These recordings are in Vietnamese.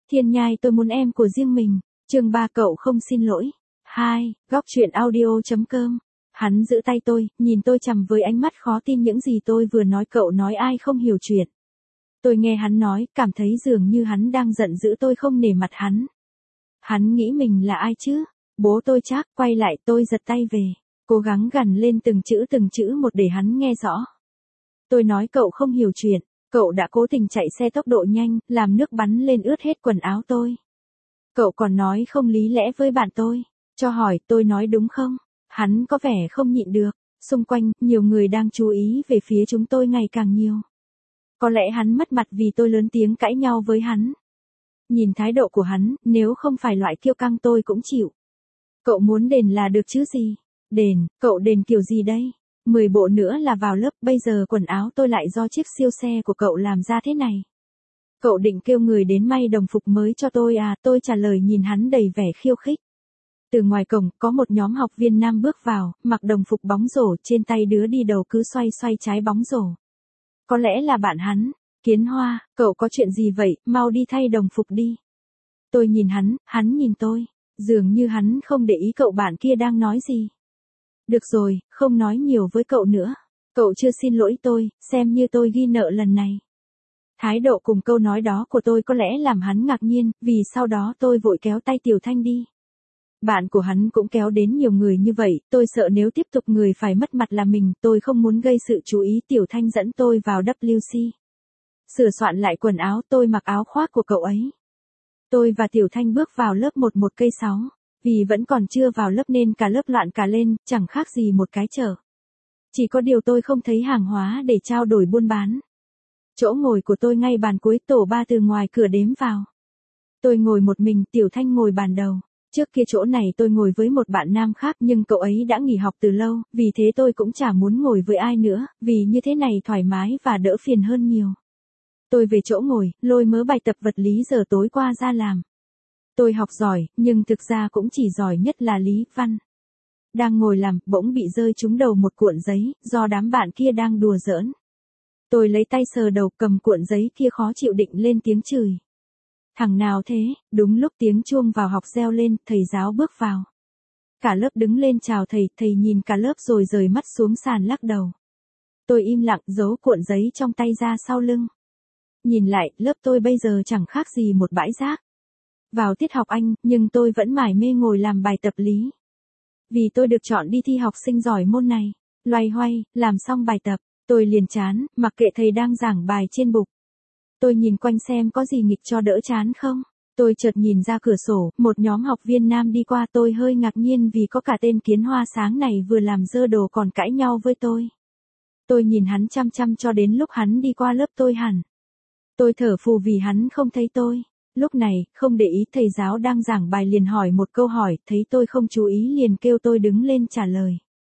Thiên Nhai tôi muốn em của riêng mình. Chương 3 cậu không xin lỗi. 2. Góc truyện audio.com. Hắn giữ tay tôi, nhìn tôi chằm với ánh mắt khó tin những gì tôi vừa nói. Cậu nói ai không hiểu chuyện. Tôi nghe hắn nói, cảm thấy dường như hắn đang giận dữ tôi không nể mặt hắn. Hắn nghĩ mình là ai chứ? Bố tôi chắc. Quay lại tôi giật tay về, cố gắng gằn lên từng chữ một để hắn nghe rõ. Tôi nói cậu không hiểu chuyện. Cậu đã cố tình chạy xe tốc độ nhanh, làm nước bắn lên ướt hết quần áo tôi. Cậu còn nói không lý lẽ với bạn tôi. Cho hỏi tôi nói đúng không? Hắn có vẻ không nhịn được. Xung quanh, nhiều người đang chú ý về phía chúng tôi ngày càng nhiều. Có lẽ hắn mất mặt vì tôi lớn tiếng cãi nhau với hắn. Nhìn thái độ của hắn, nếu không phải loại kiêu căng tôi cũng chịu. Cậu muốn đền là được chứ gì? Đền, cậu đền kiểu gì đây? 10 bộ nữa là vào lớp, bây giờ quần áo tôi lại do chiếc siêu xe của cậu làm ra thế này. Cậu định kêu người đến may đồng phục mới cho tôi à? Tôi trả lời nhìn hắn đầy vẻ khiêu khích. Từ ngoài cổng, có một nhóm học viên nam bước vào, mặc đồng phục bóng rổ, trên tay đứa đi đầu cứ xoay trái bóng rổ. Có lẽ là bạn hắn. Kiến Hoa, cậu có chuyện gì vậy, mau đi thay đồng phục đi. Tôi nhìn hắn nhìn tôi, dường như hắn không để ý cậu bạn kia đang nói gì. Được rồi, không nói nhiều với cậu nữa. Cậu chưa xin lỗi tôi, xem như tôi ghi nợ lần này. Thái độ cùng câu nói đó của tôi có lẽ làm hắn ngạc nhiên, vì sau đó tôi vội kéo tay Tiểu Thanh đi. Bạn của hắn cũng kéo đến nhiều người như vậy, tôi sợ nếu tiếp tục người phải mất mặt là mình, tôi không muốn gây sự chú ý. Tiểu Thanh dẫn tôi vào WC. Sửa soạn lại quần áo, tôi mặc áo khoác của cậu ấy. Tôi và Tiểu Thanh bước vào lớp 11 cây 6. Vì vẫn còn chưa vào lớp nên cả lớp loạn cả lên, chẳng khác gì một cái chợ. Chỉ có điều tôi không thấy hàng hóa để trao đổi buôn bán. Chỗ ngồi của tôi ngay bàn cuối, tổ 3 từ ngoài cửa đếm vào. Tôi ngồi một mình, Tiểu Thanh ngồi bàn đầu. Trước kia chỗ này tôi ngồi với một bạn nam khác nhưng cậu ấy đã nghỉ học từ lâu, vì thế tôi cũng chả muốn ngồi với ai nữa, vì như thế này thoải mái và đỡ phiền hơn nhiều. Tôi về chỗ ngồi, lôi mớ bài tập vật lý giờ tối qua ra làm. Tôi học giỏi, nhưng thực ra cũng chỉ giỏi nhất là lý văn. Đang ngồi làm, bỗng bị rơi trúng đầu một cuộn giấy, do đám bạn kia đang đùa giỡn. Tôi lấy tay sờ đầu, cầm cuộn giấy kia khó chịu định lên tiếng chửi. Thằng nào thế? Đúng lúc tiếng chuông vào học reo lên, thầy giáo bước vào. Cả lớp đứng lên chào thầy, thầy nhìn cả lớp rồi rời mắt xuống sàn lắc đầu. Tôi im lặng giấu cuộn giấy trong tay ra sau lưng. Nhìn lại, lớp tôi bây giờ chẳng khác gì một bãi rác. Vào tiết học Anh, nhưng tôi vẫn mải mê ngồi làm bài tập lý. Vì tôi được chọn đi thi học sinh giỏi môn này. Loay hoay, làm xong bài tập, tôi liền chán, mặc kệ thầy đang giảng bài trên bục. Tôi nhìn quanh xem có gì nghịch cho đỡ chán không. Tôi chợt nhìn ra cửa sổ, một nhóm học viên nam đi qua. Tôi hơi ngạc nhiên vì có cả tên Kiến Hoa sáng này vừa làm dơ đồ còn cãi nhau với tôi. Tôi nhìn hắn chăm chăm cho đến lúc hắn đi qua lớp tôi hẳn. Tôi thở phù vì hắn không thấy tôi. Lúc này, không để ý thầy giáo đang giảng bài liền hỏi một câu hỏi, thấy tôi không chú ý liền kêu tôi đứng lên trả lời.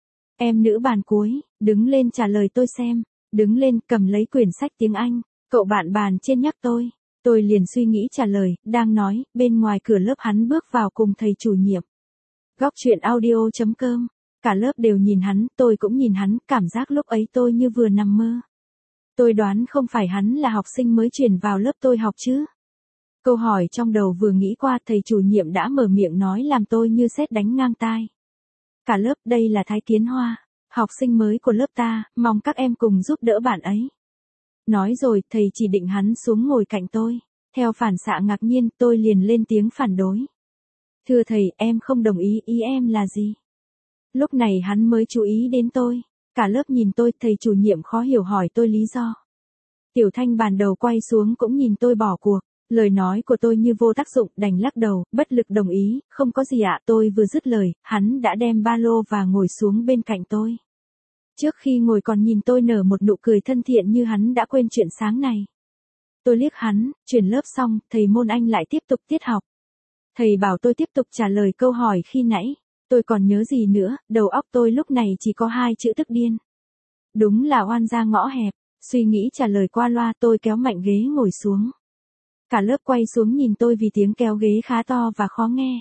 Em nữ bàn cuối, đứng lên trả lời tôi xem. Đứng lên, cầm lấy quyển sách tiếng Anh. Cậu bạn bàn trên nhắc tôi. Tôi liền suy nghĩ trả lời, đang nói, bên ngoài cửa lớp hắn bước vào cùng thầy chủ nhiệm. Góc truyện audio.com. Cả lớp đều nhìn hắn, tôi cũng nhìn hắn, cảm giác lúc ấy tôi như vừa nằm mơ. Tôi đoán không phải hắn là học sinh mới chuyển vào lớp tôi học chứ. Câu hỏi trong đầu vừa nghĩ qua, thầy chủ nhiệm đã mở miệng nói làm tôi như sét đánh ngang tai. Cả lớp, đây là Thái Kiến Hoa, học sinh mới của lớp ta, mong các em cùng giúp đỡ bạn ấy. Nói rồi, thầy chỉ định hắn xuống ngồi cạnh tôi. Theo phản xạ ngạc nhiên, tôi liền lên tiếng phản đối. Thưa thầy, em không đồng ý, ý em là gì? Lúc này hắn mới chú ý đến tôi. Cả lớp nhìn tôi, thầy chủ nhiệm khó hiểu hỏi tôi lý do. Tiểu Thanh bàn đầu quay xuống cũng nhìn tôi bỏ cuộc. Lời nói của tôi như vô tác dụng, đành lắc đầu, bất lực đồng ý, không có gì ạ. Tôi vừa dứt lời, hắn đã đem ba lô và ngồi xuống bên cạnh tôi. Trước khi ngồi còn nhìn tôi nở một nụ cười thân thiện như hắn đã quên chuyện sáng này. Tôi liếc hắn, chuyển lớp xong, thầy môn Anh lại tiếp tục tiết học. Thầy bảo tôi tiếp tục trả lời câu hỏi khi nãy. Tôi còn nhớ gì nữa, đầu óc tôi lúc này chỉ có 2 chữ tức điên. Đúng là oan gia ngõ hẹp, suy nghĩ trả lời qua loa. Tôi kéo mạnh ghế ngồi xuống. Cả lớp quay xuống nhìn tôi vì tiếng kéo ghế khá to và khó nghe.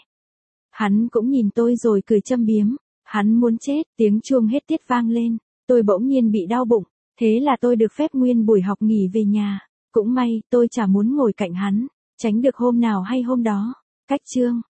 Hắn cũng nhìn tôi rồi cười châm biếm. Hắn muốn chết, tiếng chuông hết tiết vang lên. Tôi bỗng nhiên bị đau bụng. Thế là tôi được phép nguyên buổi học nghỉ về nhà. Cũng may, tôi chả muốn ngồi cạnh hắn. Tránh được hôm nào hay hôm đó. Cách chương